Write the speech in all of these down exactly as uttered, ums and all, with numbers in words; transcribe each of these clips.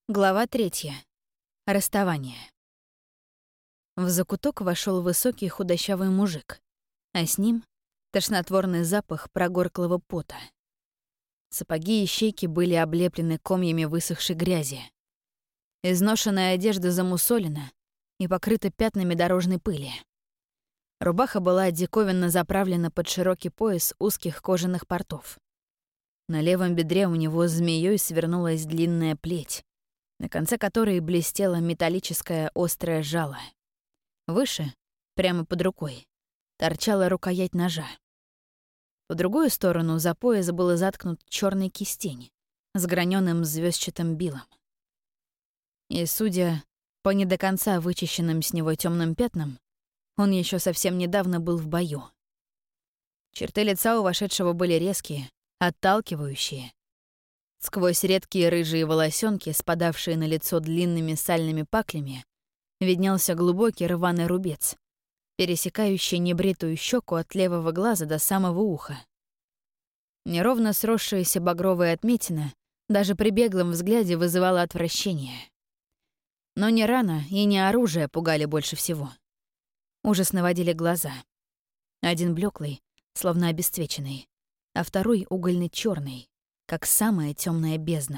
Глава третья. Расставание. В закуток вошел высокий худощавый мужик, а с ним — тошнотворный запах прогорклого пота. Сапоги и щеки были облеплены комьями высохшей грязи. Изношенная одежда замусолена и покрыта пятнами дорожной пыли. Рубаха была диковинно заправлена под широкий пояс узких кожаных портов. На левом бедре у него змеёй свернулась длинная плеть, на конце которой блестело металлическое острое жало. Выше, прямо под рукой, торчала рукоять ножа. По другую сторону за пояс был заткнут черный кистень с граненым звездчатым билом. И, судя по не до конца вычищенным с него темным пятнам, он еще совсем недавно был в бою. Черты лица у вошедшего были резкие, отталкивающие. Сквозь редкие рыжие волосенки, спадавшие на лицо длинными сальными паклями, виднелся глубокий рваный рубец, пересекающий небритую щеку от левого глаза до самого уха. Неровно сросшаяся багровая отметина даже при беглом взгляде вызывала отвращение. Но не рана и не оружие пугали больше всего. Ужас наводили глаза. Один блеклый, словно обесцвеченный, а второй угольно черный, как самая темная бездна.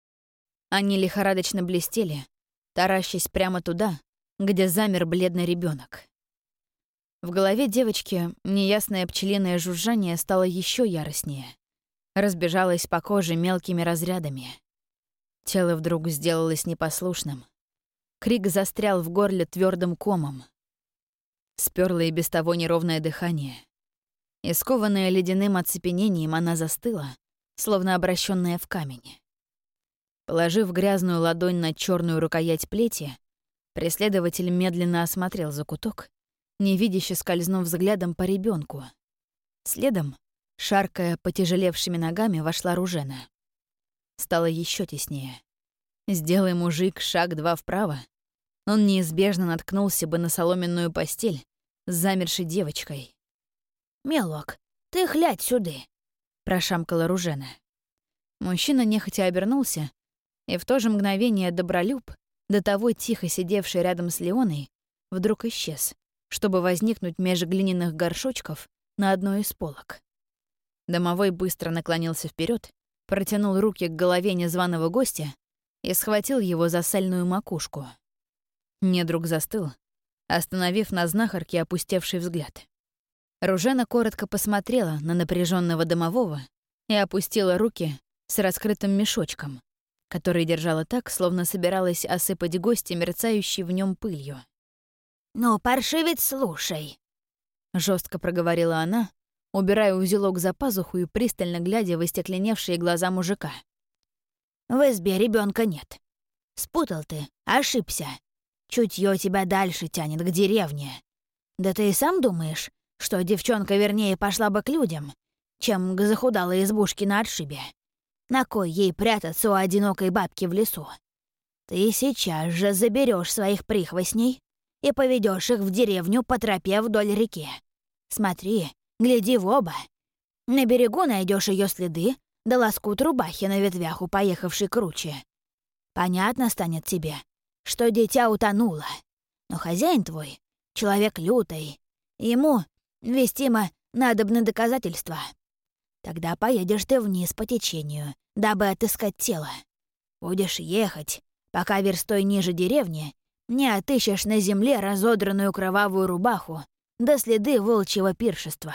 Они лихорадочно блестели, таращась прямо туда, где замер бледный ребенок. В голове девочки неясное пчелиное жужжание стало еще яростнее, разбежалось по коже мелкими разрядами. Тело вдруг сделалось непослушным. Крик застрял в горле твердым комом. Спёрло и без того неровное дыхание. И скованная ледяным оцепенением, она застыла, словно обращенная в камень. Положив грязную ладонь на черную рукоять плети, преследователь медленно осмотрел закуток, невидяще скользнув взглядом по ребенку. Следом, шаркая потяжелевшими ногами, вошла Ружена. Стало еще теснее. Сделай мужик шаг-два вправо, он неизбежно наткнулся бы на соломенную постель с замершей девочкой. «Милок, ты глядь сюды!» — прошамкала Ружена. Мужчина нехотя обернулся, и в то же мгновение добролюб, до того тихо сидевший рядом с Леоной, вдруг исчез, чтобы возникнуть меж глиняных горшочков на одной из полок. Домовой быстро наклонился вперед, протянул руки к голове незваного гостя и схватил его за сальную макушку. Недруг застыл, остановив на знахарке опустевший взгляд. Ружена коротко посмотрела на напряженного домового и опустила руки с раскрытым мешочком, который держала так, словно собиралась осыпать гостя мерцающей в нем пылью. «Ну, паршивец, слушай», — жестко проговорила она, убирая узелок за пазуху и пристально глядя в остекленевшие глаза мужика. «В избе ребенка нет. Спутал ты, ошибся. Чутье тебя дальше тянет, к деревне. Да ты и сам думаешь, что девчонка вернее пошла бы к людям, чем к захудалой избушке на отшибе. На кой ей прятаться у одинокой бабки в лесу? Ты сейчас же заберешь своих прихвостней и поведешь их в деревню по тропе вдоль реки. Смотри, гляди в оба. На берегу найдешь ее следы, да лоскут рубахи на ветвях у поехавшей круче. Понятно станет тебе, что дитя утонуло. Но хозяин твой — человек лютый. Ему вестимо надобны доказательства. Тогда поедешь ты вниз по течению, дабы отыскать тело. Будешь ехать, пока верстой ниже деревни не отыщешь на земле разодранную кровавую рубаху да следы волчьего пиршества.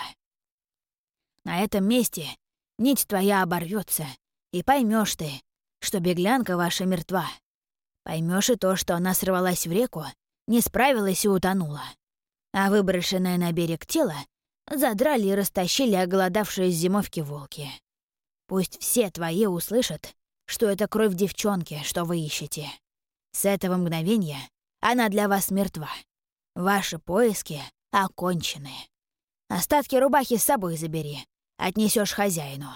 На этом месте нить твоя оборвется, и поймешь ты, что беглянка ваша мертва. Поймешь и то, что она сорвалась в реку, не справилась и утонула. А выброшенное на берег тело задрали и растащили оголодавшие с зимовки волки. Пусть все твои услышат, что это кровь девчонки, что вы ищете. С этого мгновения она для вас мертва. Ваши поиски окончены. Остатки рубахи с собой забери, отнесешь хозяину».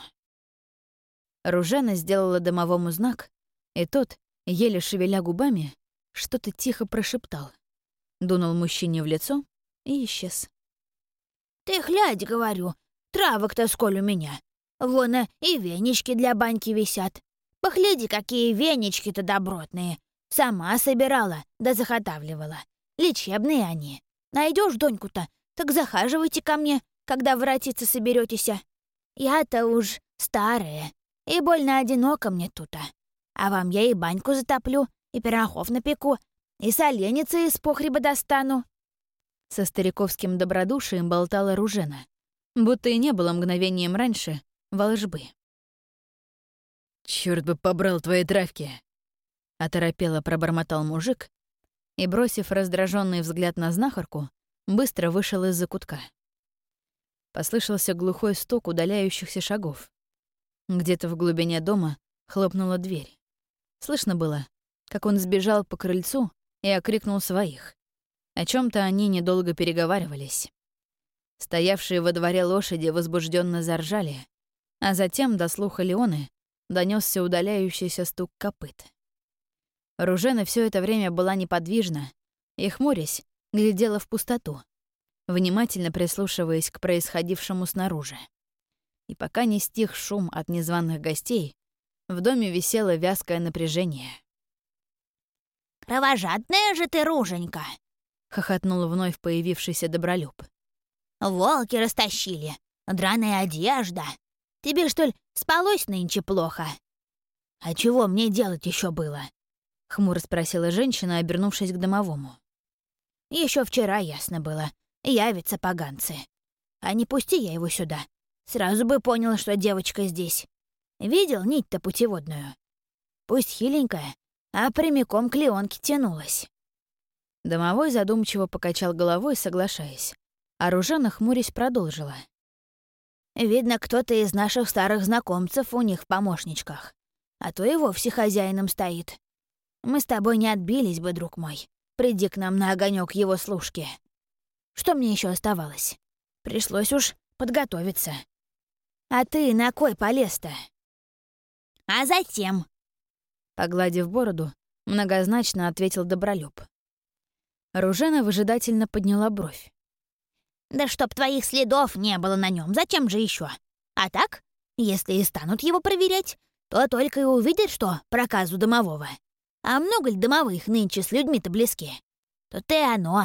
Ружена сделала домовому знак, и тот, еле шевеля губами, что-то тихо прошептал. Дунул мужчине в лицо и исчез. «Ты глядь, — говорю, — травок-то сколь у меня. Вон и венички для баньки висят. Погляди, какие венички-то добротные. Сама собирала, да заготавливала. Лечебные они. Найдешь доньку-то, так захаживайте ко мне, когда воротиться соберетесь. Я-то уж старая, и больно одиноко мне тут. А вам я и баньку затоплю, и пирогов напеку, и соленьицы из погреба достану». Со стариковским добродушием болтала Ружена, будто и не было мгновением раньше волжбы. «Чёрт бы побрал твои травки!» — оторопело пробормотал мужик и, бросив раздраженный взгляд на знахарку, быстро вышел из закутка. Послышался глухой стук удаляющихся шагов. Где-то в глубине дома хлопнула дверь. Слышно было, как он сбежал по крыльцу и окрикнул своих. О чем то они недолго переговаривались. Стоявшие во дворе лошади возбужденно заржали, а затем до слуха Леоны донесся удаляющийся стук копыт. Ружена все это время была неподвижна и, хмурясь, глядела в пустоту, внимательно прислушиваясь к происходившему снаружи. И пока не стих шум от незваных гостей, в доме висело вязкое напряжение. «Кровожадная же ты, Руженька!» — хохотнул вновь появившийся Добролюб. «Волки растащили, драная одежда. Тебе, что ли, спалось нынче плохо?» «А чего мне делать еще было?» — хмуро спросила женщина, обернувшись к домовому. Еще вчера ясно было, явятся поганцы. А не пусти я его сюда, сразу бы понял, что девочка здесь. Видел нить-то путеводную? Пусть хиленькая, а прямиком к Леонке тянулась». Домовой задумчиво покачал головой, соглашаясь, а Ружена, хмурясь, продолжила. «Видно, кто-то из наших старых знакомцев у них в помощничках, а то и вовсе хозяином стоит. Мы с тобой не отбились бы, друг мой. Приди к нам на огонек его служки. Что мне еще оставалось? Пришлось уж подготовиться. А ты на кой полез-то?» «А затем», — погладив бороду, многозначно ответил Добролюб. Ружена выжидательно подняла бровь. «Да чтоб твоих следов не было на нем, зачем же еще? А так, если и станут его проверять, то только и увидят, что проказу домового. А много ли домовых нынче с людьми-то близки? То-то и оно».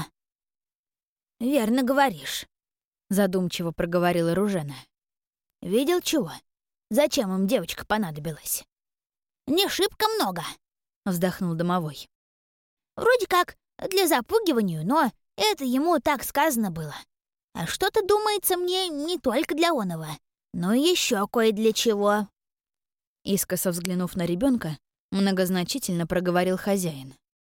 «Верно говоришь», — задумчиво проговорила Ружена. «Видел чего? Зачем им девочка понадобилась?» «Не шибко много», — вздохнул домовой. «Вроде как для запугивания, но это ему так сказано было. А что-то думается мне не только для оного, но еще кое для чего». Искоса взглянув на ребенка, многозначительно проговорил хозяин.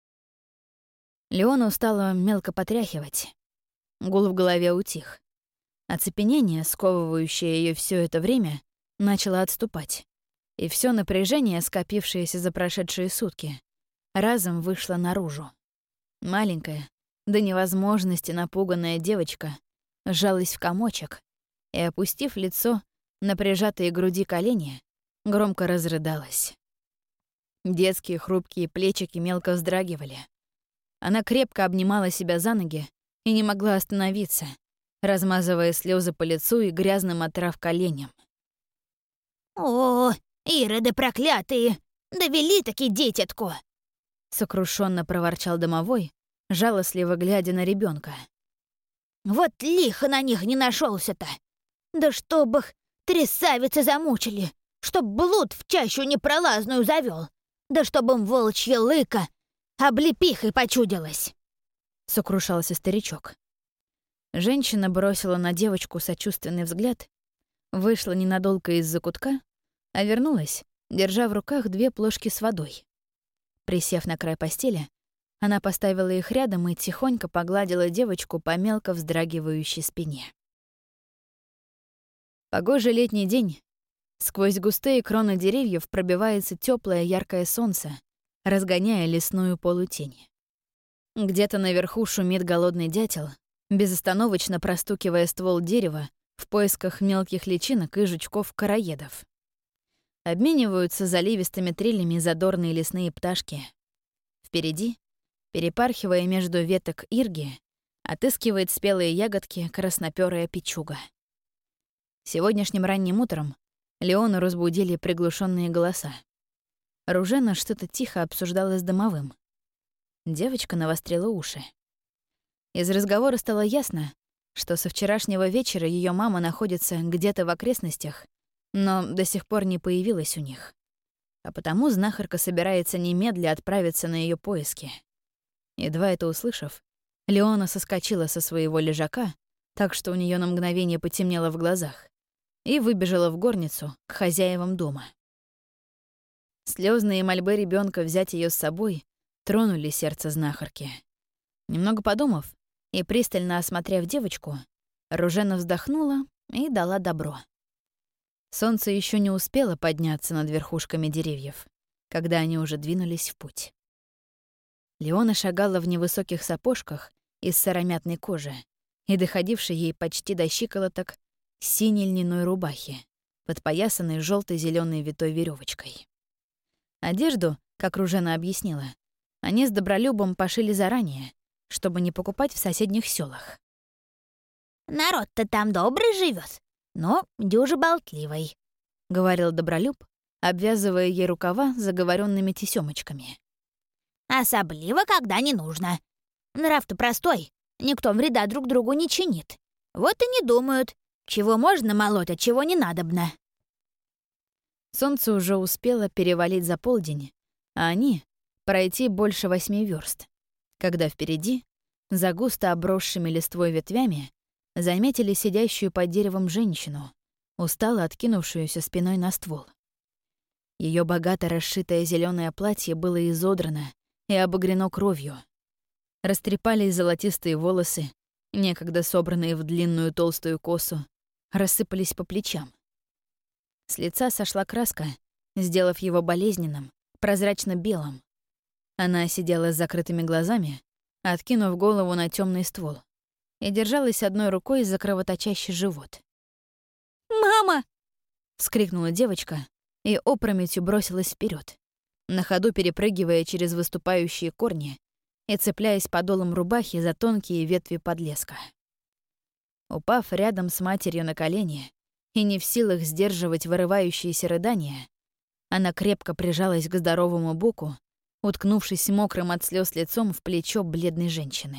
Леона устала мелко потряхивать. Гул в голове утих. Оцепенение, сковывающее ее все это время, начало отступать. И все напряжение, скопившееся за прошедшие сутки, разом вышло наружу. Маленькая, до невозможности напуганная девочка сжалась в комочек и, опустив лицо на прижатые к груди колени, громко разрыдалась. Детские хрупкие плечики мелко вздрагивали. Она крепко обнимала себя за ноги и не могла остановиться, размазывая слезы по лицу и грязным от трав коленям. «О, ироды проклятые! Довели-таки дитятку!» — сокрушенно проворчал домовой, жалостливо глядя на ребенка. «Вот лихо на них не нашелся-то! Да чтоб их трясавицы замучили! Чтоб блуд в чащу непролазную завел! Да чтоб им волчья лыка облепихой почудилась!» — сокрушался старичок. Женщина бросила на девочку сочувственный взгляд, вышла ненадолго из закутка, а вернулась, держа в руках две плошки с водой. Присев на край постели, она поставила их рядом и тихонько погладила девочку по мелко вздрагивающей спине. Погожий летний день. Сквозь густые кроны деревьев пробивается теплое яркое солнце, разгоняя лесную полутень. Где-то наверху шумит голодный дятел, безостановочно простукивая ствол дерева в поисках мелких личинок и жучков-короедов. Обмениваются заливистыми трилями задорные лесные пташки. Впереди, перепархивая между веток ирги, отыскивает спелые ягодки краснопёрая печуга. Сегодняшним ранним утром Леону разбудили приглушенные голоса. Ружена что-то тихо обсуждала с домовым. Девочка навострила уши. Из разговора стало ясно, что со вчерашнего вечера ее мама находится где-то в окрестностях, но до сих пор не появилась у них. А потому знахарка собирается немедля отправиться на ее поиски. Едва это услышав, Леона соскочила со своего лежака, так что у нее на мгновение потемнело в глазах, и выбежала в горницу к хозяевам дома. Слезные мольбы ребенка взять ее с собой тронули сердце знахарки. Немного подумав и пристально осмотрев девочку, Ружена вздохнула и дала добро. Солнце еще не успело подняться над верхушками деревьев, когда они уже двинулись в путь. Леона шагала в невысоких сапожках из сыромятной кожи и доходившей ей почти до щиколоток синей льняной рубахи, подпоясанной желто-зеленой витой веревочкой. Одежду, как Ружена объяснила, они с Добролюбом пошили заранее, чтобы не покупать в соседних селах. «Народ-то там добрый живет, но дюже болтливый», — говорил Добролюб, обвязывая ей рукава заговоренными тесёмочками. «Особливо, когда не нужно. Нрав-то простой, никто вреда друг другу не чинит. Вот и не думают, чего можно молоть, а чего не надобно». Солнце уже успело перевалить за полдень, а они — пройти больше восьми верст, когда впереди, за густо обросшими листвой ветвями, заметили сидящую под деревом женщину, устало откинувшуюся спиной на ствол. Ее богато расшитое зеленое платье было изодрано и обогрено кровью. Растрепались золотистые волосы, некогда собранные в длинную толстую косу, рассыпались по плечам. С лица сошла краска, сделав его болезненным, прозрачно-белым. Она сидела с закрытыми глазами, откинув голову на темный ствол, и держалась одной рукой за кровоточащий живот. «Мама!» — вскрикнула девочка и опрометью бросилась вперед, на ходу перепрыгивая через выступающие корни и цепляясь подолом рубахи за тонкие ветви подлеска. Упав рядом с матерью на колени и не в силах сдерживать вырывающиеся рыдания, она крепко прижалась к здоровому боку, уткнувшись мокрым от слез лицом в плечо бледной женщины.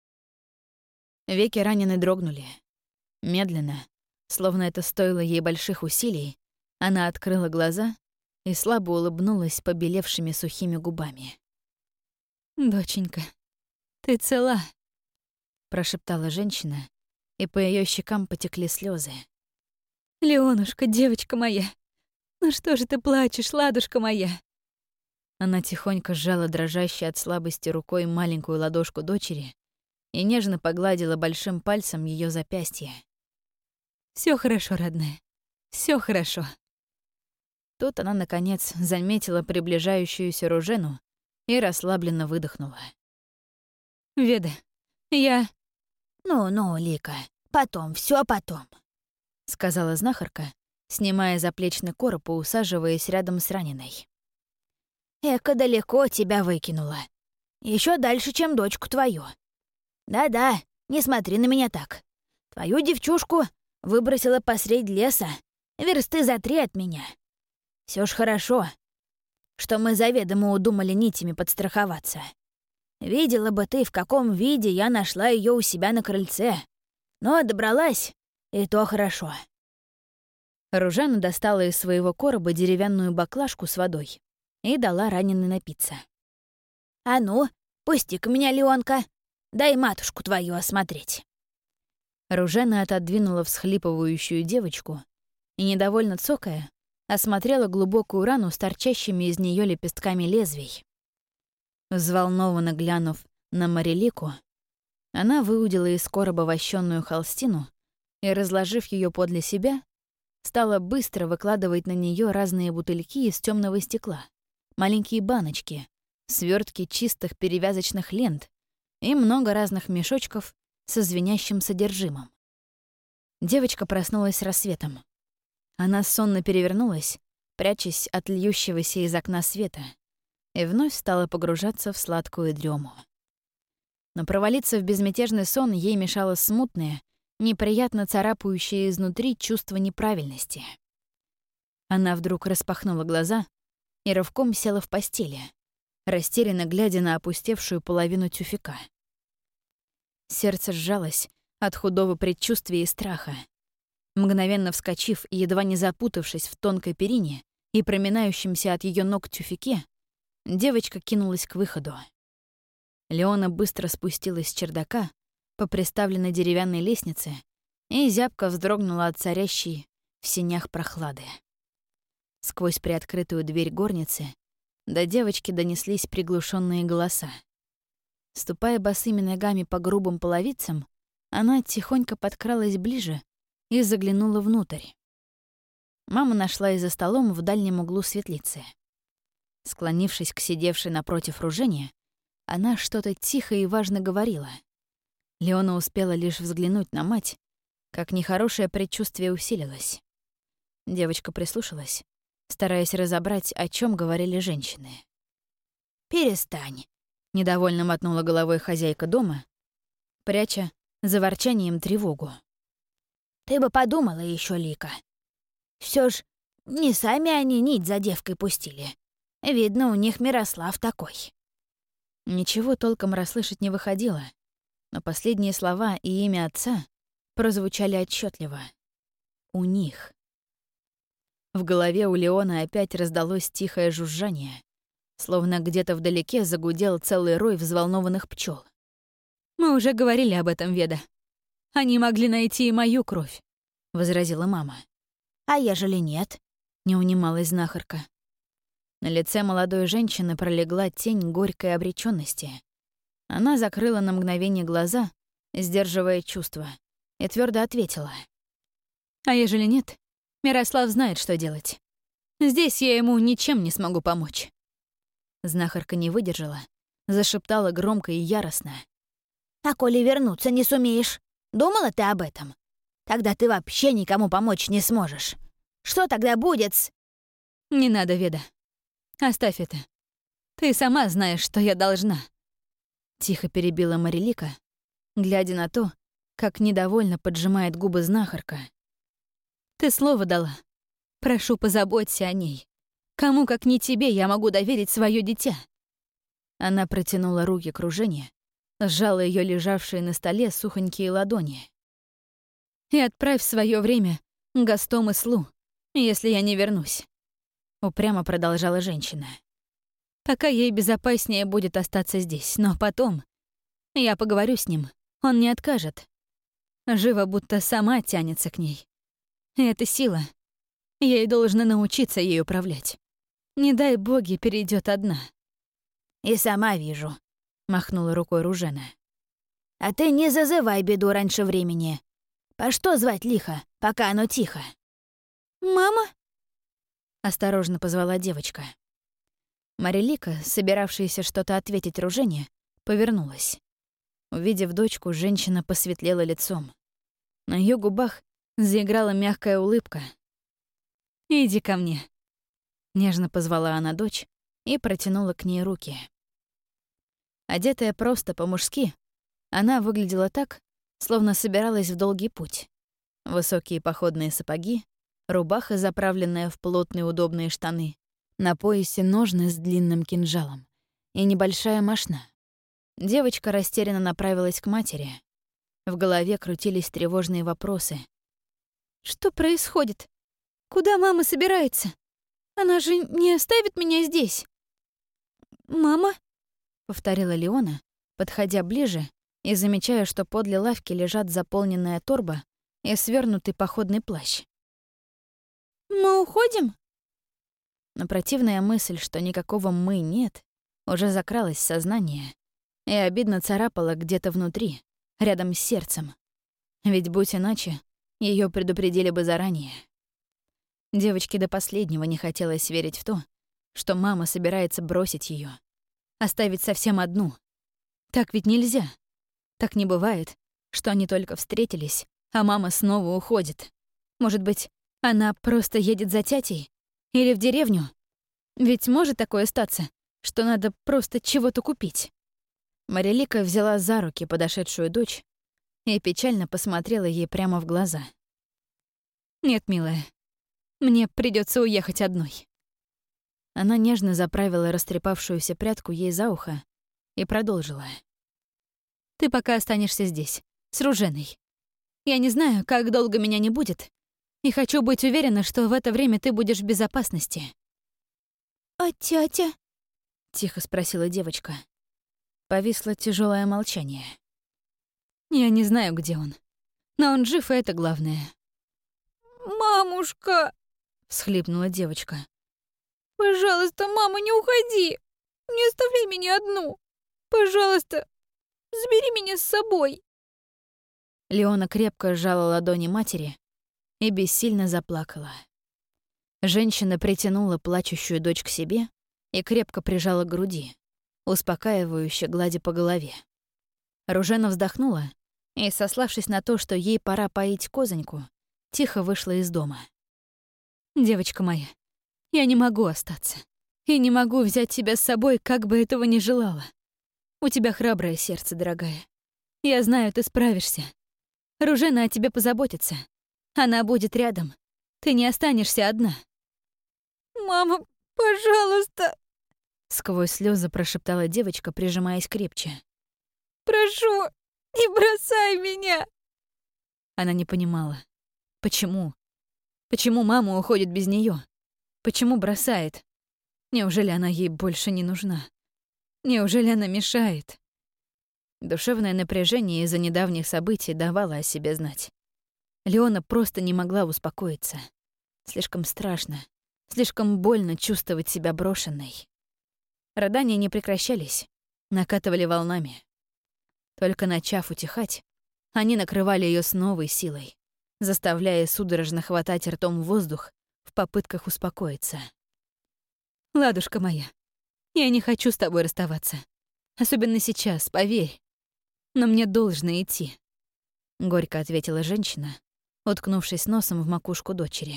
Веки раненой дрогнули. Медленно, словно это стоило ей больших усилий, она открыла глаза и слабо улыбнулась побелевшими сухими губами. «Доченька, ты цела?» — прошептала женщина, и по ее щекам потекли слезы. «Леонушка, девочка моя, ну что же ты плачешь, ладушка моя?» Она тихонько сжала дрожащей от слабости рукой маленькую ладошку дочери и нежно погладила большим пальцем ее запястье. «Всё хорошо, родная, всё хорошо». Тут она, наконец, заметила приближающуюся Ружену и расслабленно выдохнула. «Веда, я...» «Ну-ну, Лика, потом, всё потом», — сказала знахарка, снимая заплечный короб и усаживаясь рядом с раненой. «Эка далеко тебя выкинула. Еще дальше, чем дочку твою. Да-да, не смотри на меня так. Твою девчушку выбросила посредь леса, версты за три от меня. Все ж хорошо, что мы заведомо удумали нитями подстраховаться. Видела бы ты, в каком виде я нашла ее у себя на крыльце. Но добралась, и то хорошо». Ружена достала из своего короба деревянную баклажку с водой и дала раненой напиться. «А ну, пусти-ка меня, Леонка, дай матушку твою осмотреть». Ружена отодвинула всхлипывающую девочку и, недовольно цокая, осмотрела глубокую рану с торчащими из нее лепестками лезвий. Взволнованно глянув на Марилику, она выудила из короба вощённую холстину и, разложив ее подле себя, стала быстро выкладывать на нее разные бутыльки из темного стекла, маленькие баночки, свертки чистых перевязочных лент и много разных мешочков со звенящим содержимым. Девочка проснулась с рассветом. Она сонно перевернулась, прячась от льющегося из окна света, и вновь стала погружаться в сладкую дрему. Но провалиться в безмятежный сон ей мешало смутное, неприятно царапающее изнутри чувство неправильности. Она вдруг распахнула глаза и рывком села в постели, растерянно глядя на опустевшую половину тюфяка. Сердце сжалось от худого предчувствия и страха. Мгновенно вскочив и едва не запутавшись в тонкой перине и проминающемся от ее ног тюфяке, девочка кинулась к выходу. Леона быстро спустилась с чердака по приставленной деревянной лестнице и зябко вздрогнула от царящей в сенях прохлады. Сквозь приоткрытую дверь горницы до девочки донеслись приглушенные голоса. Ступая босыми ногами по грубым половицам, она тихонько подкралась ближе и заглянула внутрь. Мама нашла ее за столом в дальнем углу светлицы. Склонившись к сидевшей напротив Ружене, она что-то тихо и важно говорила. Леона успела лишь взглянуть на мать, как нехорошее предчувствие усилилось. Девочка прислушалась, стараясь разобрать, о чем говорили женщины. «Перестань», — недовольно мотнула головой хозяйка дома, пряча за ворчанием тревогу. «Ты бы подумала еще, Лика. Все ж не сами они нить за девкой пустили. Видно, у них Мирослав такой». Ничего толком расслышать не выходило, но последние слова и имя отца прозвучали отчетливо. У них. В голове у Леона опять раздалось тихое жужжание, словно где-то вдалеке загудел целый рой взволнованных пчел. «Мы уже говорили об этом, Веда. Они могли найти и мою кровь», — возразила мама. «А ежели нет?» — не унималась знахарка. На лице молодой женщины пролегла тень горькой обречённости. Она закрыла на мгновение глаза, сдерживая чувства, и твердо ответила. «А ежели нет, Мирослав знает, что делать. Здесь я ему ничем не смогу помочь». Знахарка не выдержала, зашептала громко и яростно. «А коли вернуться не сумеешь, думала ты об этом? Тогда ты вообще никому помочь не сможешь. Что тогда будет с...» «Не надо, Веда. Оставь это. Ты сама знаешь, что я должна». Тихо перебила Марилика, глядя на то, как недовольно поджимает губы знахарка. «Ты слово дала. Прошу, позаботься о ней. Кому, как не тебе, я могу доверить свое дитя?» Она протянула руки к Ружене, сжала ее лежавшие на столе сухонькие ладони. «И отправь в свое время Гастом и Слу, если я не вернусь», — упрямо продолжала женщина. «Пока ей безопаснее будет остаться здесь, но потом я поговорю с ним, он не откажет. Жива будто сама тянется к ней. И это сила. Ей должна научиться ей управлять. Не дай боги, перейдет одна». «И сама вижу», — махнула рукой Ружена. «А ты не зазывай беду раньше времени. По что звать лихо, пока оно тихо?» «Мама?» — осторожно позвала девочка. Марилика, собиравшаяся что-то ответить Ружене, повернулась. Увидев дочку, женщина посветлела лицом. На ее губах заиграла мягкая улыбка. «Иди ко мне», — нежно позвала она дочь и протянула к ней руки. Одетая просто по-мужски, она выглядела так, словно собиралась в долгий путь. Высокие походные сапоги, рубаха, заправленная в плотные удобные штаны, на поясе ножны с длинным кинжалом и небольшая мошна. Девочка растерянно направилась к матери. В голове крутились тревожные вопросы. «Что происходит? Куда мама собирается? Она же не оставит меня здесь?» «Мама?» — повторила Леона, подходя ближе и замечая, что подле лавки лежат заполненная торба и свернутый походный плащ. «Мы уходим?» Но противная мысль, что никакого «мы» нет, уже закралась в сознание и обидно царапала где-то внутри, рядом с сердцем. Ведь, будь иначе, ее предупредили бы заранее. Девочке до последнего не хотелось верить в то, что мама собирается бросить ее, оставить совсем одну. Так ведь нельзя. Так не бывает, что они только встретились, а мама снова уходит. Может быть, она просто едет за тятей? Или в деревню? Ведь может такое статься, что надо просто чего-то купить. Марилика взяла за руки подошедшую дочь и печально посмотрела ей прямо в глаза. «Нет, милая, мне придется уехать одной». Она нежно заправила растрепавшуюся прядку ей за ухо и продолжила. «Ты пока останешься здесь, с Руженой. Я не знаю, как долго меня не будет, и хочу быть уверена, что в это время ты будешь в безопасности». «А тятя?» — тихо спросила девочка. Повисло тяжелое молчание. «Я не знаю, где он, но он жив, и это главное». «Мамушка!» — всхлипнула девочка. «Пожалуйста, мама, не уходи! Не оставляй меня одну! Пожалуйста, забери меня с собой!» Леона крепко сжала ладони матери и бессильно заплакала. Женщина притянула плачущую дочь к себе и крепко прижала к груди, успокаивающе гладя по голове. Ружена вздохнула и, сославшись на то, что ей пора поить козоньку, тихо вышла из дома. «Девочка моя, я не могу остаться. И не могу взять тебя с собой, как бы этого ни желала. У тебя храброе сердце, дорогая. Я знаю, ты справишься. Ружена о тебе позаботится. Она будет рядом. Ты не останешься одна». «Мама, пожалуйста!» Сквозь слезы прошептала девочка, прижимаясь крепче. «Прошу, не бросай меня!» Она не понимала. Почему? Почему мама уходит без нее? Почему бросает? Неужели она ей больше не нужна? Неужели она мешает? Душевное напряжение из-за недавних событий давало о себе знать. Леона просто не могла успокоиться. Слишком страшно, слишком больно чувствовать себя брошенной. Рыдания не прекращались, накатывали волнами. Только начав утихать, они накрывали ее с новой силой, заставляя судорожно хватать ртом воздух в попытках успокоиться. «Ладушка моя, я не хочу с тобой расставаться. Особенно сейчас, поверь. Но мне должно идти», — горько ответила женщина, уткнувшись носом в макушку дочери.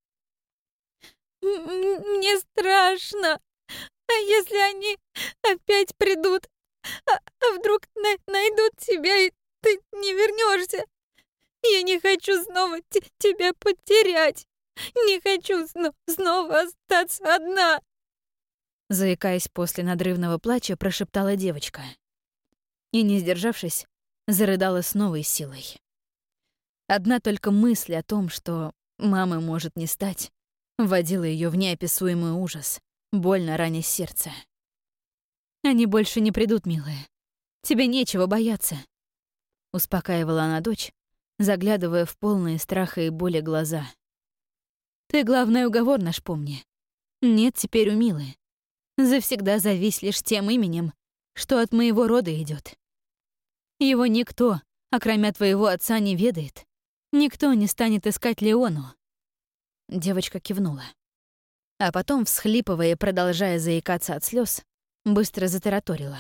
«Мне страшно. А если они опять придут? А, а вдруг на найдут тебя, и ты не вернешься? Я не хочу снова тебя потерять. Не хочу сно снова остаться одна». Заикаясь после надрывного плача, прошептала девочка. И, не сдержавшись, зарыдала с новой силой. Одна только мысль о том, что мамы может не стать, вводила ее в неописуемый ужас, больно раня сердце. «Они больше не придут, милая. Тебе нечего бояться», — успокаивала она дочь, заглядывая в полные страха и боли глаза. «Ты, главное, уговор наш помни. Нет теперь у Милы. Завсегда зовись лишь тем именем, что от моего рода идет. Его никто, окромя твоего отца, не ведает. Никто не станет искать Леону». Девочка кивнула. А потом, всхлипывая и продолжая заикаться от слез, быстро затараторила.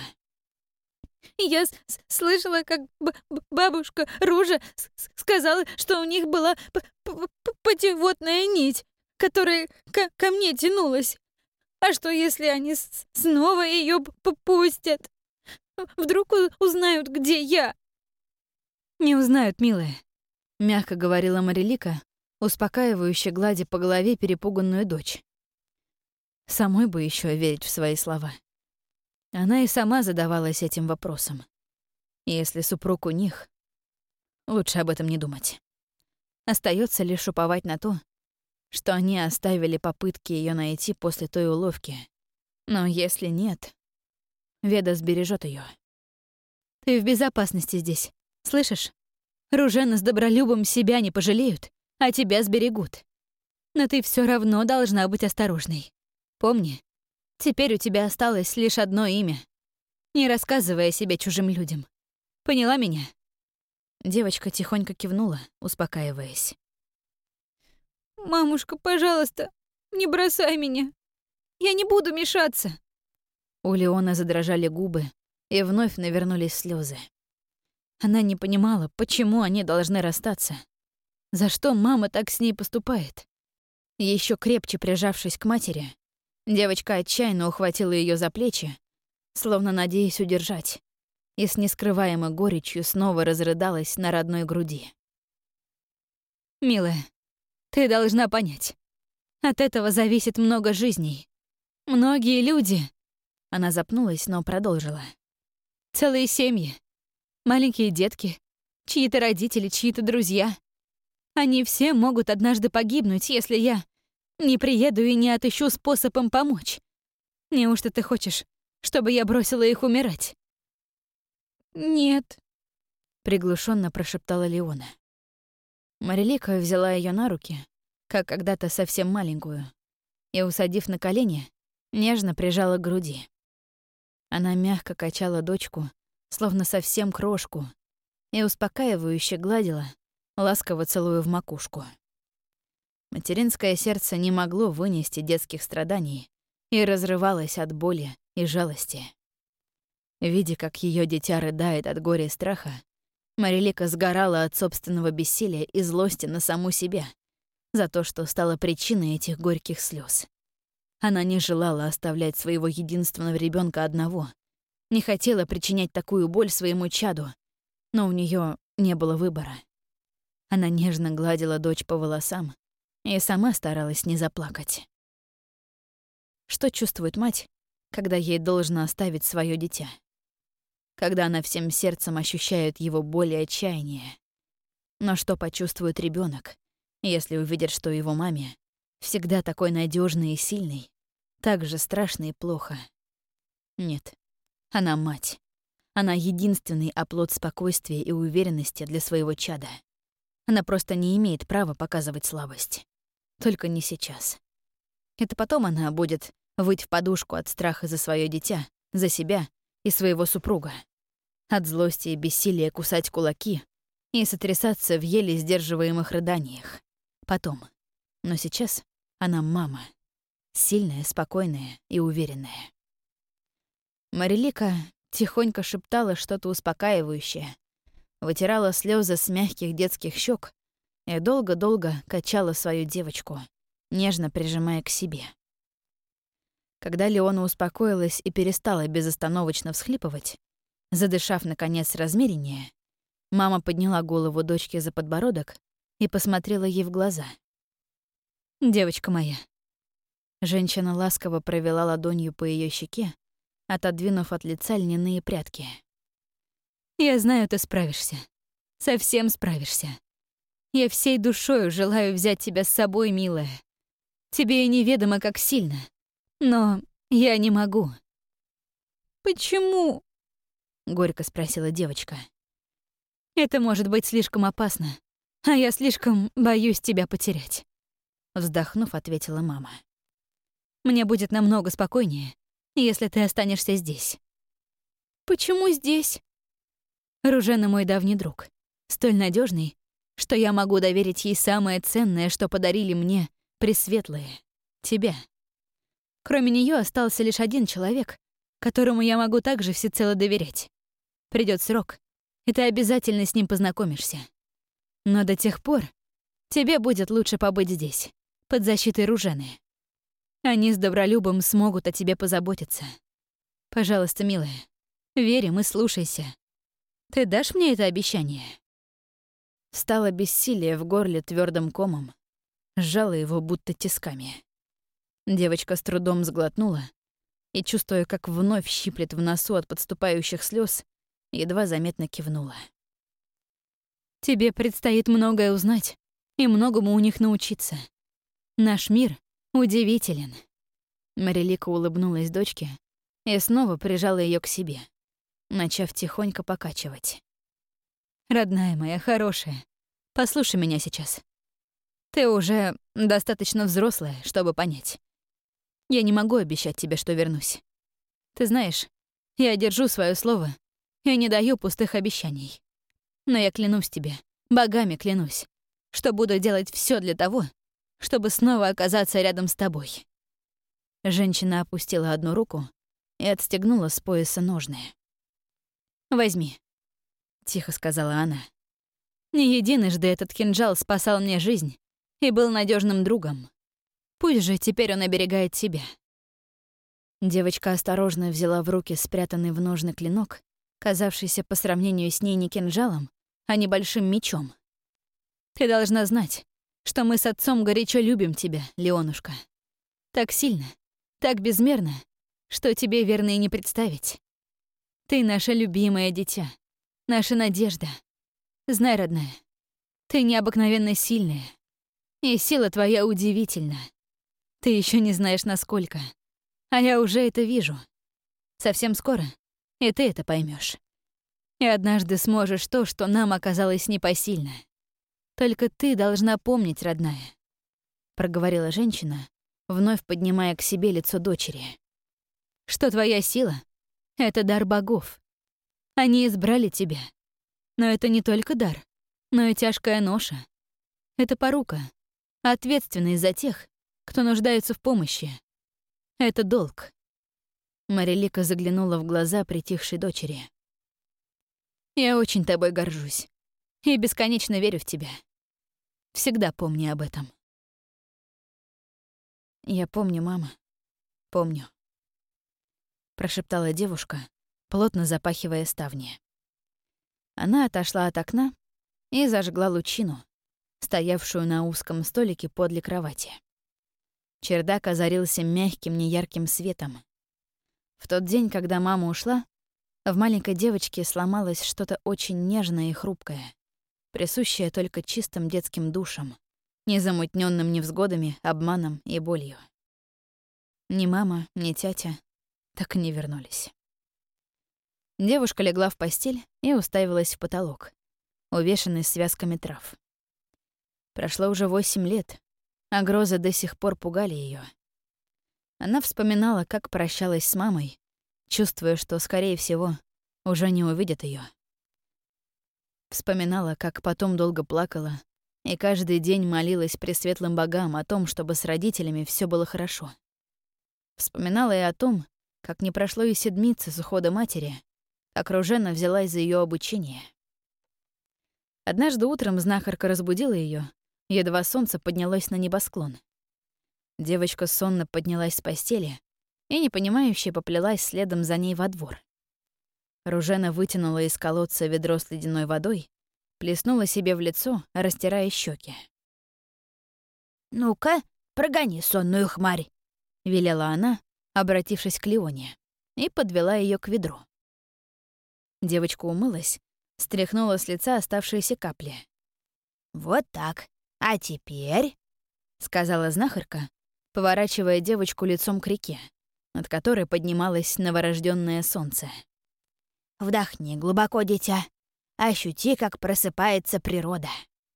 «Я с -с слышала, как б -б бабушка Ружа с -с сказала, что у них была п -п -п путеводная нить, которая ко, ко мне тянулась. А что, если они с снова ее пустят? Вдруг узнают, где я?» «Не узнают, милая», — мягко говорила Марилика, успокаивающе гладя по голове перепуганную дочь. Самой бы еще верить в свои слова. Она и сама задавалась этим вопросом. Если супруг у них, лучше об этом не думать. Остается лишь уповать на то, что они оставили попытки ее найти после той уловки. Но если нет, Веда сбережет ее. «Ты в безопасности здесь, слышишь? Ружена с Добролюбом себя не пожалеют, а тебя сберегут. Но ты все равно должна быть осторожной. Помни, теперь у тебя осталось лишь одно имя. Не рассказывай о себе чужим людям. Поняла меня?» Девочка тихонько кивнула, успокаиваясь. «Мамушка, пожалуйста, не бросай меня. Я не буду мешаться». У Леона задрожали губы, и вновь навернулись слезы. Она не понимала, почему они должны расстаться. За что мама так с ней поступает? Еще крепче прижавшись к матери, девочка отчаянно ухватила ее за плечи, словно надеясь удержать, и с нескрываемой горечью снова разрыдалась на родной груди. «Милая, ты должна понять. От этого зависит много жизней. Многие люди...» Она запнулась, но продолжила. «Целые семьи, маленькие детки, чьи-то родители, чьи-то друзья. Они все могут однажды погибнуть, если я не приеду и не отыщу способ им помочь. Неужто ты хочешь, чтобы я бросила их умирать?» «Нет», — приглушенно прошептала Леона. Марилика взяла ее на руки, как когда-то совсем маленькую, и, усадив на колени, нежно прижала к груди. Она мягко качала дочку, словно совсем крошку, и успокаивающе гладила, ласково целуя в макушку. Материнское сердце не могло вынести детских страданий и разрывалось от боли и жалости. Видя, как ее дитя рыдает от горя и страха, Марилика сгорала от собственного бессилия и злости на саму себя за то, что стала причиной этих горьких слез. Она не желала оставлять своего единственного ребенка одного, не хотела причинять такую боль своему чаду, но у нее не было выбора. Она нежно гладила дочь по волосам и сама старалась не заплакать. Что чувствует мать, когда ей должно оставить свое дитя? Когда она всем сердцем ощущает его боль и отчаяние? Но что почувствует ребенок, если увидит, что его маме всегда такой надежный и сильный, так же страшно и плохо? Нет, она мать. Она единственный оплот спокойствия и уверенности для своего чада. Она просто не имеет права показывать слабость. Только не сейчас. Это потом она будет выть в подушку от страха за свое дитя, за себя и своего супруга. От злости и бессилия кусать кулаки и сотрясаться в еле сдерживаемых рыданиях. Потом. Но сейчас она мама. Сильная, спокойная и уверенная. Марилика тихонько шептала что-то успокаивающее, вытирала слезы с мягких детских щек и долго-долго качала свою девочку, нежно прижимая к себе. Когда Леона успокоилась и перестала безостановочно всхлипывать, задышав, наконец, размереннее, мама подняла голову дочки за подбородок и посмотрела ей в глаза. «Девочка моя». Женщина ласково провела ладонью по ее щеке, отодвинув от лица льняные прядки. «Я знаю, ты справишься. Совсем справишься. Я всей душою желаю взять тебя с собой, милая. Тебе и неведомо, как сильно. Но я не могу». «Почему?» — горько спросила девочка. «Это может быть слишком опасно, а я слишком боюсь тебя потерять», — вздохнув, ответила мама. «Мне будет намного спокойнее, если ты останешься здесь». «Почему здесь?» Ружена мой давний друг, столь надежный, что я могу доверить ей самое ценное, что подарили мне пресветлые — тебя. Кроме нее остался лишь один человек, которому я могу также всецело доверять. Придет срок, и ты обязательно с ним познакомишься. Но до тех пор тебе будет лучше побыть здесь, под защитой Ружены. Они с Добролюбом смогут о тебе позаботиться. Пожалуйста, милая, верь им и слушайся. Ты дашь мне это обещание?» Стало бессилие в горле твердым комом, сжала его будто тисками. Девочка с трудом сглотнула и, чувствуя, как вновь щиплет в носу от подступающих слез, едва заметно кивнула. «Тебе предстоит многое узнать и многому у них научиться. Наш мир удивителен». Марилика улыбнулась дочке и снова прижала ее к себе, начав тихонько покачивать. «Родная моя, хорошая, послушай меня сейчас. Ты уже достаточно взрослая, чтобы понять. Я не могу обещать тебе, что вернусь. Ты знаешь, я держу свое слово и не даю пустых обещаний. Но я клянусь тебе, богами клянусь, что буду делать все для того, чтобы снова оказаться рядом с тобой». Женщина опустила одну руку и отстегнула с пояса ножны. «Возьми», — тихо сказала она. «Не единожды этот кинжал спасал мне жизнь и был надежным другом. Пусть же теперь он оберегает тебя». Девочка осторожно взяла в руки спрятанный в ножны клинок, казавшийся по сравнению с ней не кинжалом, а небольшим мечом. «Ты должна знать, что мы с отцом горячо любим тебя, Леонушка. Так сильно, Так безмерно, что тебе, верно, и не представить. Ты наше любимое дитя, наша надежда. Знай, родная, ты необыкновенно сильная, и сила твоя удивительна. Ты еще не знаешь, насколько. А я уже это вижу. Совсем скоро и ты это поймешь. И однажды сможешь то, что нам оказалось непосильно. Только ты должна помнить, родная, — проговорила женщина, вновь поднимая к себе лицо дочери, что твоя сила — это дар богов. Они избрали тебя. Но это не только дар, но и тяжкая ноша. Это порука, ответственность за тех, кто нуждается в помощи. Это долг. Марилика заглянула в глаза притихшей дочери. Я очень тобой горжусь и бесконечно верю в тебя. Всегда помни об этом. Я помню, мама, помню, прошептала девушка, плотно запахивая ставни. Она отошла от окна и зажгла лучину, стоявшую на узком столике подле кровати. Чердак озарился мягким, неярким светом. В тот день, когда мама ушла, в маленькой девочке сломалось что-то очень нежное и хрупкое, присущее только чистым детским душам, не замутнённым невзгодами, обманом и болью. Ни мама, ни тятя так и не вернулись. Девушка легла в постель и уставилась в потолок, увешанный связками трав. Прошло уже восемь лет, а грозы до сих пор пугали ее. Она вспоминала, как прощалась с мамой, чувствуя, что, скорее всего, уже не увидит ее. Вспоминала, как потом долго плакала и каждый день молилась пресветлым богам о том, чтобы с родителями все было хорошо. Вспоминала и о том, как не прошло и седмицы с ухода матери, как Ружена взялась за ее обучение. Однажды утром знахарка разбудила ее, едва солнце поднялось на небосклон. Девочка сонно поднялась с постели и, непонимающе, поплелась следом за ней во двор. Ружена вытянула из колодца ведро с ледяной водой, плеснула себе в лицо, растирая щеки. «Ну-ка, прогони сонную хмарь», — велела она, обратившись к Леоне, и подвела ее к ведру. Девочка умылась, стряхнула с лица оставшиеся капли. «Вот так. А теперь...» — сказала знахарка, поворачивая девочку лицом к реке, над которой поднималось новорожденное солнце. «Вдохни глубоко, дитя. Ощути, как просыпается природа».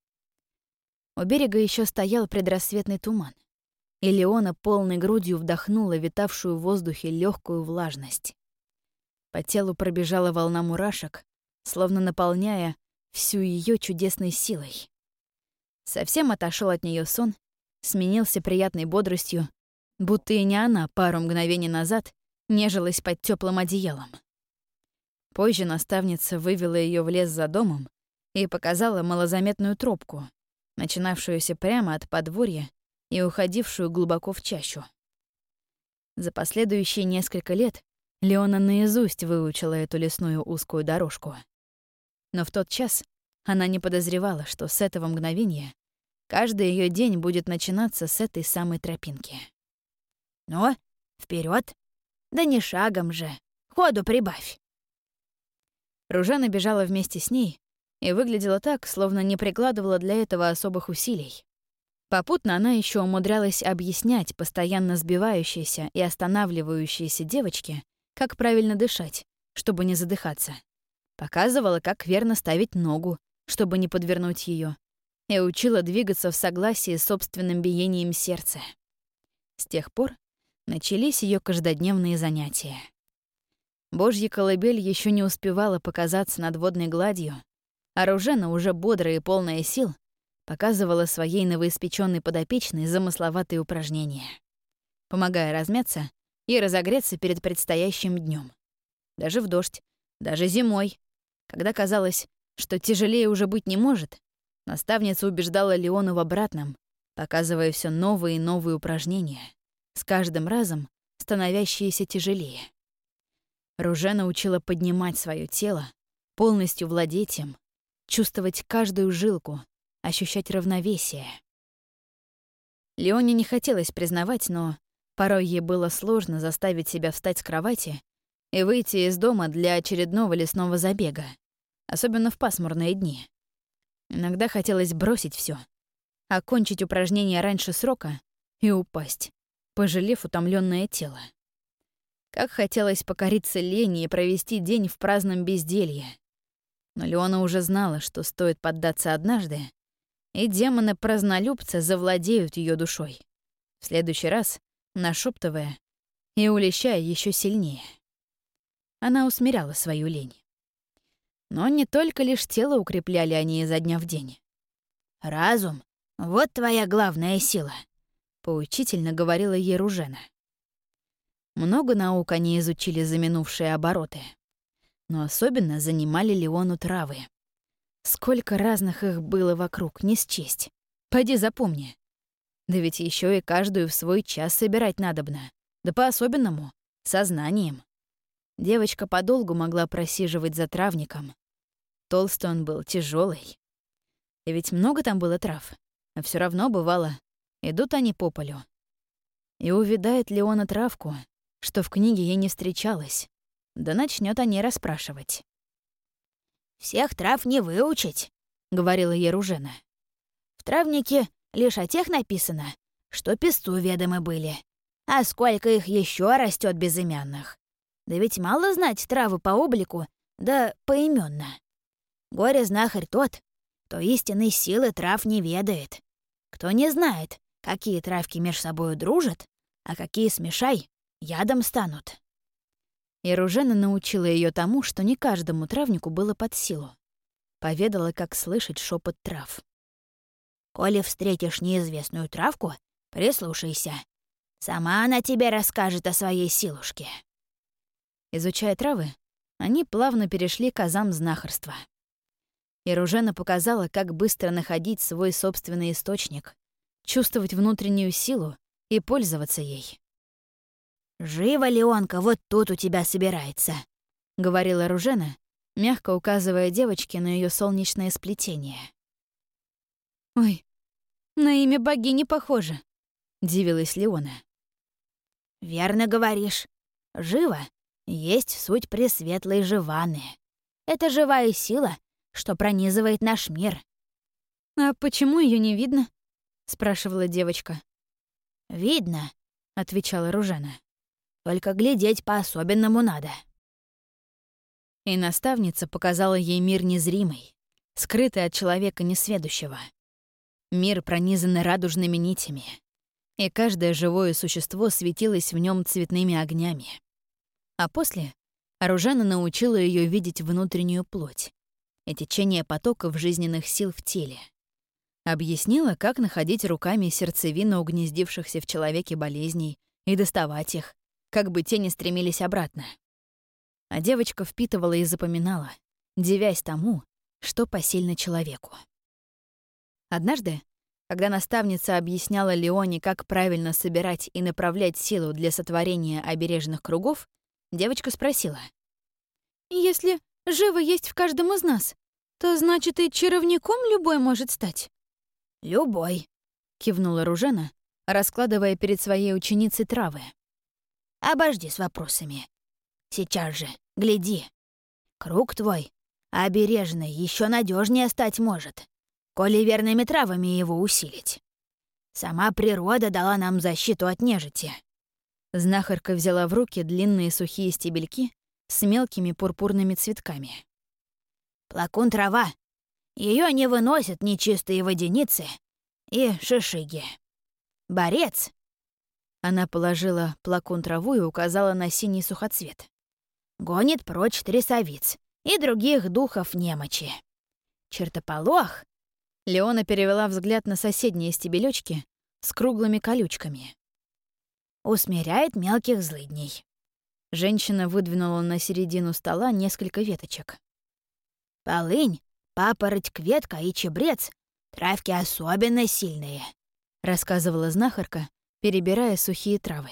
У берега еще стоял предрассветный туман, и Леона полной грудью вдохнула витавшую в воздухе легкую влажность. По телу пробежала волна мурашек, словно наполняя всю ее чудесной силой. Совсем отошел от нее сон, сменился приятной бодростью, будто и не она пару мгновений назад нежилась под теплым одеялом. Позже наставница вывела ее в лес за домом и показала малозаметную тропку, начинавшуюся прямо от подворья и уходившую глубоко в чащу. За последующие несколько лет Леона наизусть выучила эту лесную узкую дорожку. Но в тот час она не подозревала, что с этого мгновения каждый ее день будет начинаться с этой самой тропинки. «Ну, вперед! Да не шагом же! Ходу прибавь!» Ружена бежала вместе с ней и выглядела так, словно не прикладывала для этого особых усилий. Попутно она еще умудрялась объяснять постоянно сбивающейся и останавливающейся девочке, как правильно дышать, чтобы не задыхаться. Показывала, как верно ставить ногу, чтобы не подвернуть ее, и учила двигаться в согласии с собственным биением сердца. С тех пор начались ее каждодневные занятия. Божья колыбель еще не успевала показаться над водной гладью, а Ружена, уже бодрая и полная сил, показывала своей новоиспеченной подопечной замысловатые упражнения, помогая размяться и разогреться перед предстоящим днем. Даже в дождь, даже зимой, когда казалось, что тяжелее уже быть не может, наставница убеждала Леону в обратном, показывая все новые и новые упражнения, с каждым разом становящиеся тяжелее. Ружена учила поднимать свое тело, полностью владеть им, чувствовать каждую жилку, ощущать равновесие. Леоне не хотелось признавать, но Порой ей было сложно заставить себя встать с кровати и выйти из дома для очередного лесного забега, особенно в пасмурные дни. Иногда хотелось бросить все, окончить упражнение раньше срока и упасть, пожалев утомленное тело. Как хотелось покориться лени и провести день в праздном безделье. Но Леона уже знала, что стоит поддаться однажды, и демоны-празднолюбцы завладеют ее душой, в следующий раз нашептывая и улещая еще сильнее. Она усмиряла свою лень. Но не только лишь тело укрепляли они изо дня в день. «Разум — вот твоя главная сила», — поучительно говорила ей Ружена. Много наук они изучили за минувшие обороты, но особенно занимали Леону травы. Сколько разных их было вокруг, не счесть. Пойди запомни. Да ведь еще и каждую в свой час собирать надобно. Да по-особенному, сознанием. Девочка подолгу могла просиживать за травником. Толстый он был, тяжелый. И ведь много там было трав, а все равно бывало, идут они по полю. И увидает Леона травку, что в книге ей не встречалось, да начнет о ней расспрашивать. «Всех трав не выучить», — говорила ей Ружена. «В травнике лишь о тех написано, что песту ведомы были. А сколько их еще растет безымянных? Да ведь мало знать травы по облику, да поименно. Горе-знахарь тот, кто истинной силы трав не ведает. Кто не знает, какие травки меж собою дружат, а какие, смешай, ядом станут». И Ружена научила ее тому, что не каждому травнику было под силу. Поведала, как слышать шепот трав. «Коли встретишь неизвестную травку, прислушайся. Сама она тебе расскажет о своей силушке». Изучая травы, они плавно перешли к азам знахарства. И Ружена показала, как быстро находить свой собственный источник, чувствовать внутреннюю силу и пользоваться ей. «Живо, Леонка, вот тут у тебя собирается», — говорила Ружена, мягко указывая девочке на ее солнечное сплетение. «Ой, на имя богини похоже», — дивилась Леона. «Верно говоришь. Живо есть суть пресветлой Живаны. Это живая сила, что пронизывает наш мир». «А почему ее не видно?» — спрашивала девочка. «Видно», — отвечала Ружена. «Только глядеть по-особенному надо». И наставница показала ей мир незримый, скрытый от человека несведущего. Мир, пронизанный радужными нитями, и каждое живое существо светилось в нем цветными огнями. А после Ружена научила ее видеть внутреннюю плоть и течение потоков жизненных сил в теле. Объяснила, как находить руками сердцевину угнездившихся в человеке болезней и доставать их, как бы те не стремились обратно. А девочка впитывала и запоминала, дивясь тому, что посильно человеку. Однажды, когда наставница объясняла Леоне, как правильно собирать и направлять силу для сотворения обережных кругов, девочка спросила. «Если живо есть в каждом из нас, то значит и чаровником любой может стать?» «Любой», — кивнула Ружена, раскладывая перед своей ученицей травы. «Обожди с вопросами. Сейчас же, гляди. Круг твой, обережный, еще надежнее стать может, коли верными травами его усилить. Сама природа дала нам защиту от нежити». Знахарка взяла в руки длинные сухие стебельки с мелкими пурпурными цветками. «Плакун трава. Ее не выносят нечистые водяницы и шишиги. Борец». Она положила плакун траву и указала на синий сухоцвет. «Гонит прочь трясовиц и других духов немочи. Чертополох». Леона перевела взгляд на соседние стебелечки с круглыми колючками. «Усмиряет мелких злыдней». Женщина выдвинула на середину стола несколько веточек. «Полынь, папороть, кветка и чебрец — травки особенно сильные», — рассказывала знахарка, перебирая сухие травы.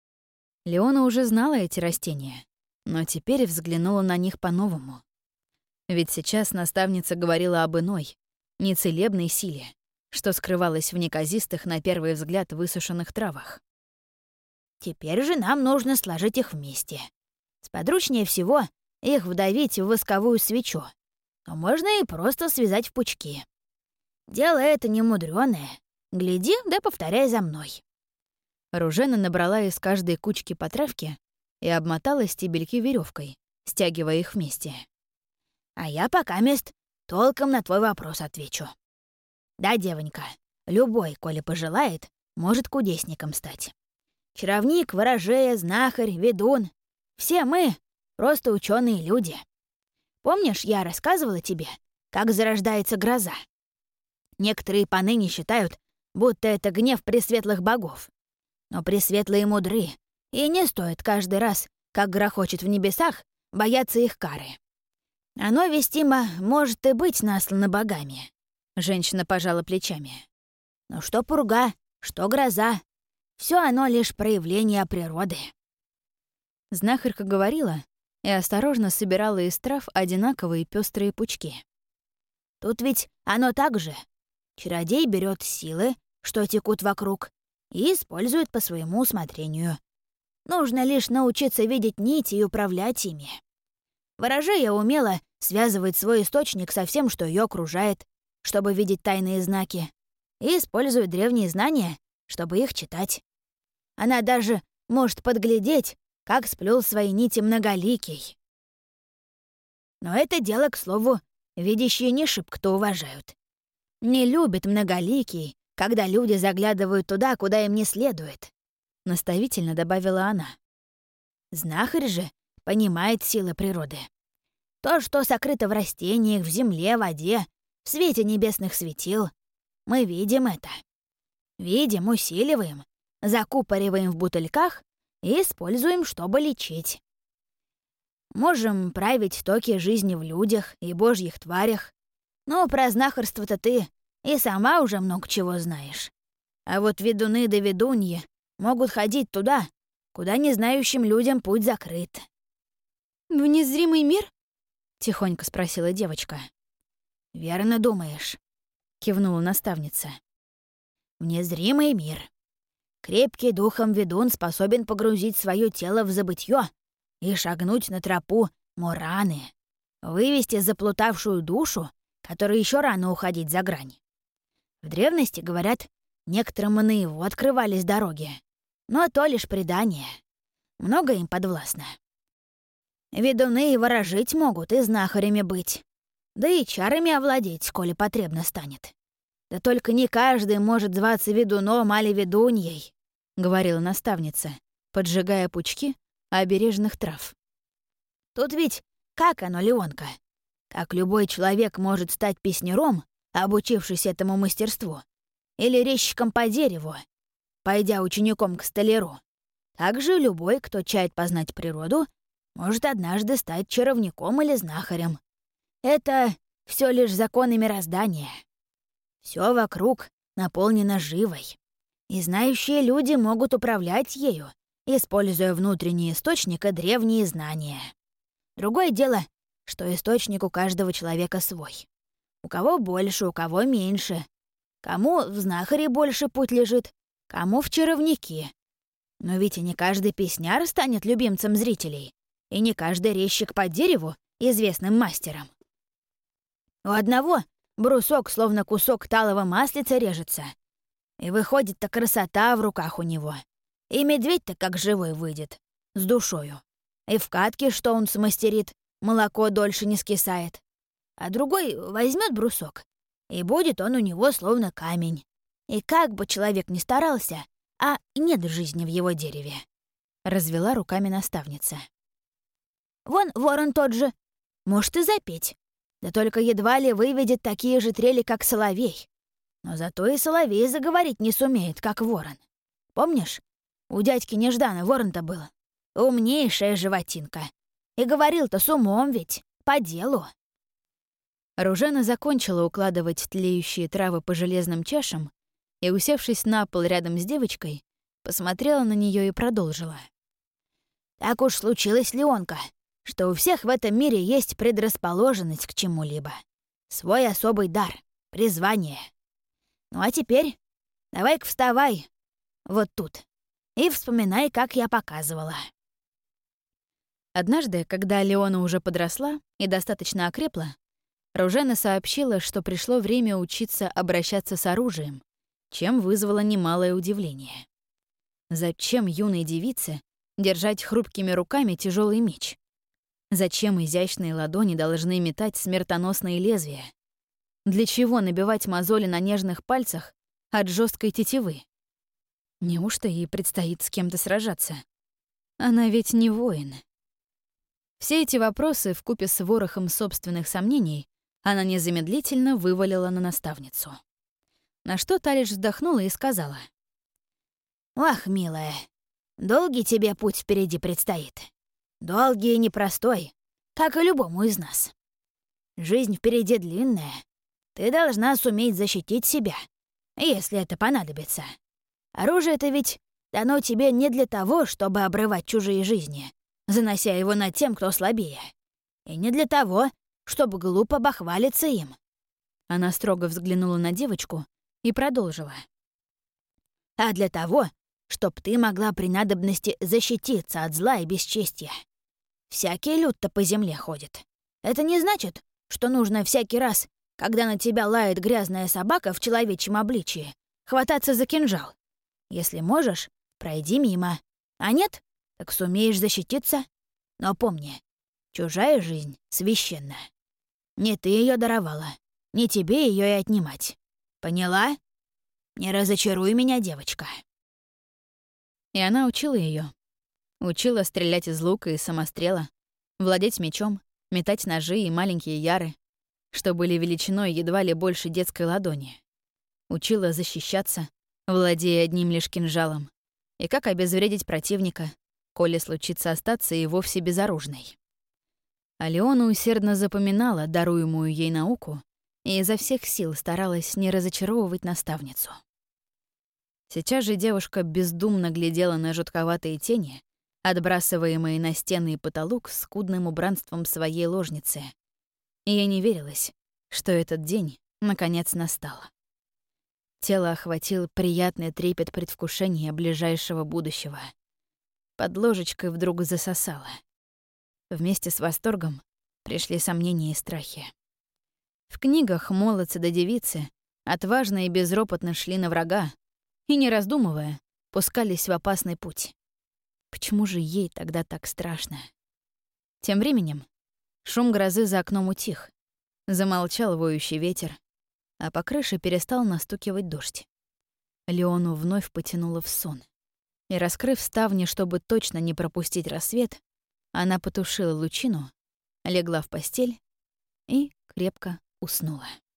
Леона уже знала эти растения, но теперь взглянула на них по-новому. Ведь сейчас наставница говорила об иной, нецелебной силе, что скрывалась в неказистых, на первый взгляд, высушенных травах. Теперь же нам нужно сложить их вместе. Сподручнее всего их вдавить в восковую свечу, но можно и просто связать в пучки. Дело это не мудрёное. Гляди, да повторяй за мной». Ружена набрала из каждой кучки по травке и обмотала стебельки веревкой, стягивая их вместе. «А я пока мест толком на твой вопрос отвечу. Да, девонька, любой, коли пожелает, может кудесником стать. Чаровник, ворожея, знахарь, ведун — все мы просто ученые люди. Помнишь, я рассказывала тебе, как зарождается гроза? Некоторые поныне считают, будто это гнев пресветлых богов. Но пресветлые мудры, и не стоит каждый раз, как грохочет в небесах, бояться их кары. Оно вестимо может и быть наслано богами». Женщина пожала плечами. «Но что пурга, что гроза, все оно лишь проявление природы». Знахарка говорила и осторожно собирала из трав одинаковые пестрые пучки. «Тут ведь оно так же. Чародей берет силы, что текут вокруг, и использует по своему усмотрению. Нужно лишь научиться видеть нити и управлять ими. Ворожея умело связывает свой источник со всем, что ее окружает, чтобы видеть тайные знаки, и использует древние знания, чтобы их читать. Она даже может подглядеть, как сплел свои нити Многоликий. Но это дело, к слову, видящие не шибко-то уважают. Не любит Многоликий, когда люди заглядывают туда, куда им не следует», — наставительно добавила она. «Знахарь же понимает силы природы. То, что сокрыто в растениях, в земле, в воде, в свете небесных светил, мы видим это. Видим, усиливаем, закупориваем в бутыльках и используем, чтобы лечить. Можем править токи жизни в людях и божьих тварях, но про знахарство-то ты и сама уже много чего знаешь. А вот ведуны да ведуньи могут ходить туда, куда незнающим людям путь закрыт». «В незримый мир?» — тихонько спросила девочка. «Верно думаешь», — кивнула наставница. «В незримый мир. Крепкий духом ведун способен погрузить свое тело в забытье и шагнуть на тропу Мораны, вывести заплутавшую душу, которой еще рано уходить за грань. В древности, говорят, некоторым и наяву открывались дороги, но то лишь предание. Много им подвластно. Ведуны и ворожить могут, и знахарями быть, да и чарами овладеть, коли потребно станет. Да только не каждый может зваться ведуном али ведуньей», — говорила наставница, поджигая пучки обережных трав. «Тут ведь как оно, Леонка? Как любой человек может стать песняром, обучившись этому мастерству, или резчиком по дереву, пойдя учеником к столяру, так же любой, кто чает познать природу, может однажды стать чаровником или знахарем. Это все лишь законы мироздания. Все вокруг наполнено живой, и знающие люди могут управлять ею, используя внутренний источник и древние знания. Другое дело, что источник у каждого человека свой. У кого больше, у кого меньше. Кому в знахаре больше путь лежит, кому в чаровники. Но ведь и не каждый песняр станет любимцем зрителей, и не каждый резчик по дереву известным мастером. У одного брусок, словно кусок талого маслица, режется. И выходит-то красота в руках у него. И медведь-то как живой выйдет, с душою. И в катке, что он смастерит, молоко дольше не скисает. А другой возьмет брусок, и будет он у него словно камень. И как бы человек ни старался, а нет жизни в его дереве. Развела руками наставница. Вон ворон тот же, может и запеть. Да только едва ли выведет такие же трели, как соловей. Но зато и соловей заговорить не сумеет, как ворон. Помнишь, у дядьки Неждана ворон-то был? Умнейшая животинка. И говорил-то с умом ведь, по делу. Ружена закончила укладывать тлеющие травы по железным чашам и, усевшись на пол рядом с девочкой, посмотрела на нее и продолжила. «Так уж случилось, Леонка, что у всех в этом мире есть предрасположенность к чему-либо. Свой особый дар, призвание. Ну а теперь давай-ка вставай, вот тут, и вспоминай, как я показывала». Однажды, когда Леона уже подросла и достаточно окрепла, Ружена сообщила, что пришло время учиться обращаться с оружием, чем вызвало немалое удивление. Зачем юной девице держать хрупкими руками тяжелый меч? Зачем изящные ладони должны метать смертоносные лезвия? Для чего набивать мозоли на нежных пальцах от жесткой тетивы? Неужто ей предстоит с кем-то сражаться? Она ведь не воин. Все эти вопросы вкупе с ворохом собственных сомнений она незамедлительно вывалила на наставницу. На что та лишь вздохнула и сказала: «Ах, милая, долгий тебе путь впереди предстоит. Долгий и непростой, как и любому из нас. Жизнь впереди длинная. Ты должна суметь защитить себя, если это понадобится. Оружие-то ведь дано тебе не для того, чтобы обрывать чужие жизни, занося его над тем, кто слабее. И не для того, чтобы глупо бахвалиться им». Она строго взглянула на девочку и продолжила: «А для того, чтоб ты могла при надобности защититься от зла и бесчестия. Всякий люд-то по земле ходит. Это не значит, что нужно всякий раз, когда на тебя лает грязная собака в человечьем обличии, хвататься за кинжал. Если можешь, пройди мимо. А нет, так сумеешь защититься. Но помни, чужая жизнь священна. Не ты ее даровала, не тебе ее и отнимать. Поняла? Не разочаруй меня, девочка». И она учила ее. Учила стрелять из лука и самострела, владеть мечом, метать ножи и маленькие яры, что были величиной едва ли больше детской ладони. Учила защищаться, владея одним лишь кинжалом, и как обезвредить противника, коли случится остаться и вовсе безоружной. А Леона усердно запоминала даруемую ей науку и изо всех сил старалась не разочаровывать наставницу. Сейчас же девушка бездумно глядела на жутковатые тени, отбрасываемые на стены и потолок скудным убранством своей ложницы. И ей не верилось, что этот день наконец настал. Тело охватил приятный трепет предвкушения ближайшего будущего. Под ложечкой вдруг засосало. Вместе с восторгом пришли сомнения и страхи. В книгах молодцы да девицы отважно и безропотно шли на врага и, не раздумывая, пускались в опасный путь. Почему же ей тогда так страшно? Тем временем шум грозы за окном утих, замолчал воющий ветер, а по крыше перестал настукивать дождь. Леону вновь потянуло в сон. И, раскрыв ставни, чтобы точно не пропустить рассвет, она потушила лучину, легла в постель и крепко уснула.